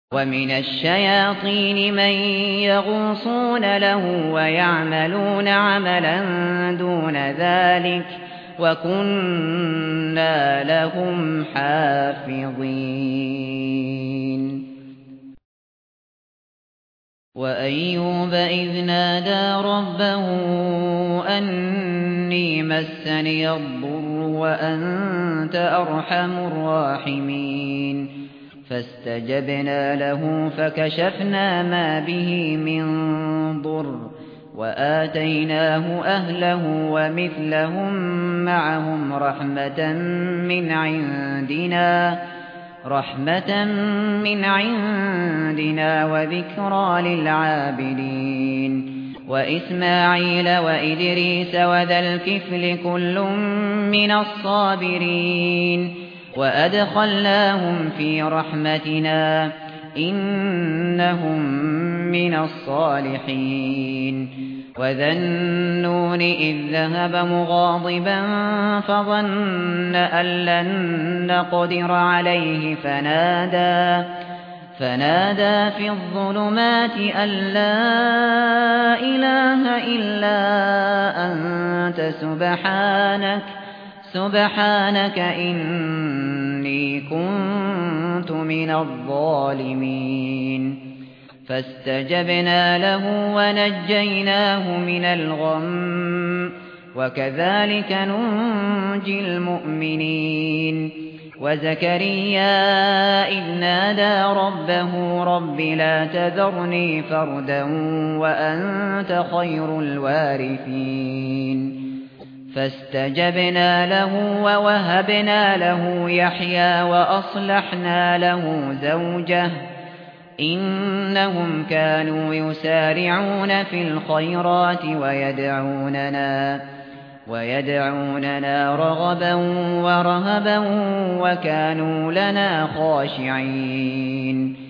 وَمِنَ الشَّيَاطِينِ مَن يَغُوصُونَ لَهُ وَيَعْمَلُونَ عَمَلًا دُونَ ذَلِكَ وَكُنَّا لَهُمْ حَافِظِينَ. وَأَيُّوبَ إِذْ نَادَىٰ رَبَّهُ أَنِّي مَسَّنِيَ الضُّرُّ وَأَنتَ أَرْحَمُ الرَّاحِمِينَ فاستجبنا له فكشفنا ما به من ضر وآتيناه أهله ومثلهم معهم رحمة من عندنا وذكرى للعابدين. وإسماعيل وإدريس وذا الكفل كل من الصابرين وأدخلناهم في رحمتنا إنهم من الصالحين. وذا النون إذ ذهب مغاضبا فظن أن لن نقدر عليه فنادى في الظلمات أن لا إله إلا أنت سبحانك إني كنت من الظالمين. فاستجبنا له ونجيناه من الغم وكذلك ننجي المؤمنين. وزكريا إذ نادى ربه رب لا تذرني فردا وأنت خير الوارثين. فاستجبنا له ووهبنا له يحيى وأصلحنا له زوجه إنهم كانوا يسارعون في الخيرات ويدعوننا رغبا ورهبا وكانوا لنا خاشعين.